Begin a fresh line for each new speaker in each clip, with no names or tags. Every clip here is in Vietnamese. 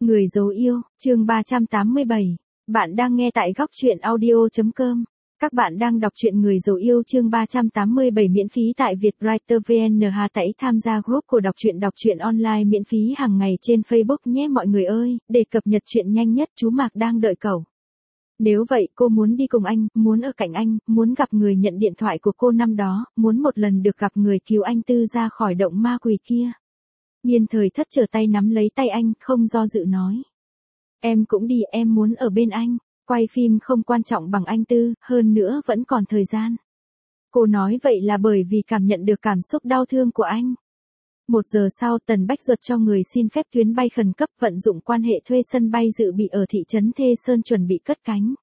Người dấu yêu, chương 387. Bạn đang nghe tại góc truyện audio.com. Các bạn đang đọc truyện Người dấu yêu chương 387 miễn phí tại Vietwriter VN. Hãy tham gia group của đọc truyện online miễn phí hàng ngày trên Facebook nhé mọi người ơi, để cập nhật truyện nhanh nhất chú Mạc đang đợi cậu. Nếu vậy cô muốn đi cùng anh, muốn ở cạnh anh, muốn gặp người nhận điện thoại của cô năm đó, muốn một lần được gặp người cứu anh Tư ra khỏi động ma quỷ kia. Niên Thời Thất trở tay nắm lấy tay anh, không do dự nói. Em cũng đi, em muốn ở bên anh, quay phim không quan trọng bằng anh Tư, hơn nữa vẫn còn thời gian. Cô nói vậy là bởi vì cảm nhận được cảm xúc đau thương của anh. 1 giờ sau Tần Bách Duật cho người xin phép tuyến bay khẩn cấp vận dụng quan hệ thuê sân bay dự bị ở thị trấn Thê Sơn chuẩn bị cất cánh.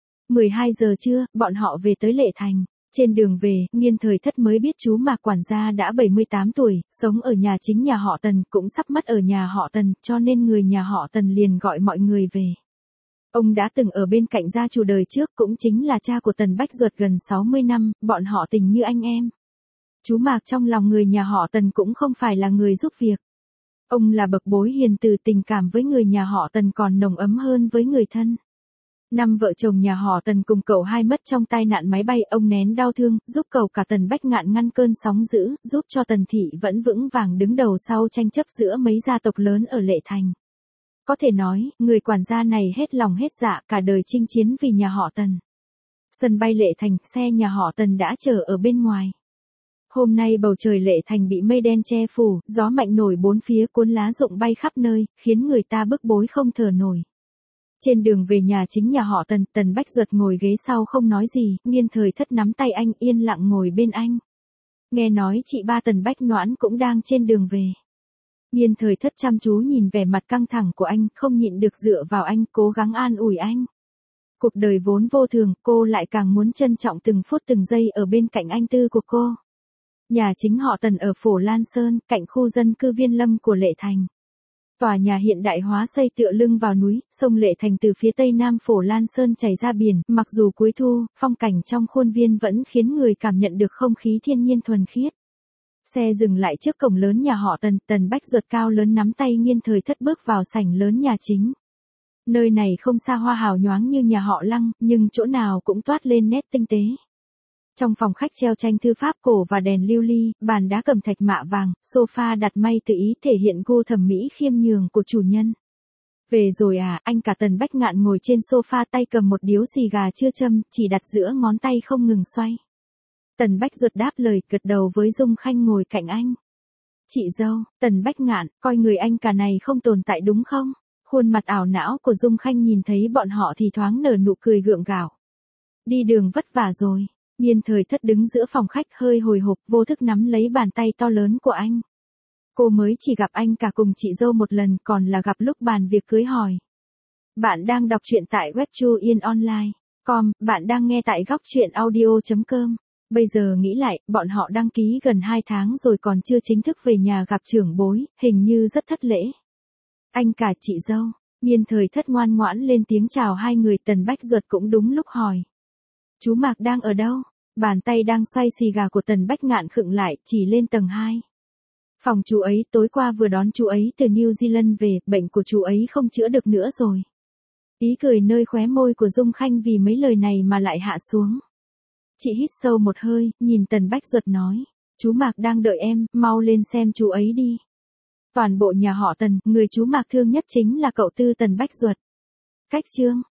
12 giờ trưa, bọn họ về tới Lệ Thành. Trên đường về, Niên Thời Thất mới biết chú Mạc quản gia đã 78 tuổi, sống ở nhà chính nhà họ Tần, cũng sắp mất ở nhà họ Tần, cho nên người nhà họ Tần liền gọi mọi người về. Ông đã từng ở bên cạnh gia chủ đời trước, cũng chính là cha của Tần Bách Duật gần 60 năm, bọn họ tình như anh em. Chú Mạc trong lòng người nhà họ Tần cũng không phải là người giúp việc. Ông là bậc bối hiền từ, tình cảm với người nhà họ Tần còn nồng ấm hơn với người thân. 5 vợ chồng nhà họ Tần cùng cậu hai mất trong tai nạn máy bay, ông nén đau thương, giúp cậu cả Tần Bách Ngạn ngăn cơn sóng dữ, giúp cho Tần Thị vẫn vững vàng đứng đầu sau tranh chấp giữa mấy gia tộc lớn ở Lệ Thành. Có thể nói, người quản gia này hết lòng hết dạ cả đời chinh chiến vì nhà họ Tần. Sân bay Lệ Thành, xe nhà họ Tần đã chờ ở bên ngoài. Hôm nay bầu trời Lệ Thành bị mây đen che phủ, gió mạnh nổi bốn phía cuốn lá rụng bay khắp nơi, khiến người ta bức bối không thở nổi. Trên đường về nhà chính nhà họ Tần, Tần Bách Duật ngồi ghế sau không nói gì, Niên Thời Thất nắm tay anh yên lặng ngồi bên anh. Nghe nói chị ba Tần Bách Noãn cũng đang trên đường về. Niên Thời Thất chăm chú nhìn vẻ mặt căng thẳng của anh, không nhịn được dựa vào anh, cố gắng an ủi anh. Cuộc đời vốn vô thường, cô lại càng muốn trân trọng từng phút từng giây ở bên cạnh anh Tư của cô. Nhà chính họ Tần ở Phổ Lan Sơn, cạnh khu dân cư Viên Lâm của Lệ Thành. Tòa nhà hiện đại hóa xây tựa lưng vào núi, sông Lệ Thành từ phía tây nam Phổ Lan Sơn chảy ra biển, mặc dù cuối thu, phong cảnh trong khuôn viên vẫn khiến người cảm nhận được không khí thiên nhiên thuần khiết. Xe dừng lại trước cổng lớn nhà họ Tần, Tần Bách Duật cao lớn nắm tay Niên Thời Thất bước vào sảnh lớn nhà chính. Nơi này không xa hoa hào nhoáng như nhà họ Lăng, nhưng chỗ nào cũng toát lên nét tinh tế. Trong phòng khách treo tranh thư pháp cổ và đèn lưu ly, bàn đá cẩm thạch mạ vàng, sofa đặt may tự ý thể hiện gu thẩm mỹ khiêm nhường của chủ nhân. Về rồi à, anh cả Tần Bách Ngạn ngồi trên sofa tay cầm một điếu xì gà chưa châm, chỉ đặt giữa ngón tay không ngừng xoay. Tần Bách Duật đáp lời, gật đầu với Dung Khanh ngồi cạnh anh. Chị dâu, Tần Bách Ngạn, coi người anh cả này không tồn tại đúng không? Khuôn mặt ảo não của Dung Khanh nhìn thấy bọn họ thì thoáng nở nụ cười gượng gạo. Đi đường vất vả rồi. Niên Thời Thất đứng giữa phòng khách hơi hồi hộp, vô thức nắm lấy bàn tay to lớn của anh. Cô mới chỉ gặp anh cả cùng chị dâu một lần, còn là gặp lúc bàn việc cưới hỏi. Bạn đang đọc truyện tại webchuyenonline.com, bạn đang nghe tại góc truyện audio.com. Bây giờ nghĩ lại, bọn họ đăng ký gần 2 tháng rồi còn chưa chính thức về nhà gặp trưởng bối, hình như rất thất lễ. Anh cả chị dâu, Niên Thời Thất ngoan ngoãn lên tiếng chào hai người. Tần Bách Duật cũng đúng lúc hỏi. Chú Mạc đang ở đâu? Bàn tay đang xoay xì gà của Tần Bách Ngạn khựng lại, chỉ lên tầng 2. Phòng chú ấy, tối qua vừa đón chú ấy từ New Zealand về, bệnh của chú ấy không chữa được nữa rồi. Ý cười nơi khóe môi của Dung Khanh vì mấy lời này mà lại hạ xuống. Chị hít sâu một hơi, nhìn Tần Bách Duật nói. Chú Mạc đang đợi em, mau lên xem chú ấy đi. Toàn bộ nhà họ Tần, người chú Mạc thương nhất chính là cậu Tư Tần Bách Duật. Cách chương.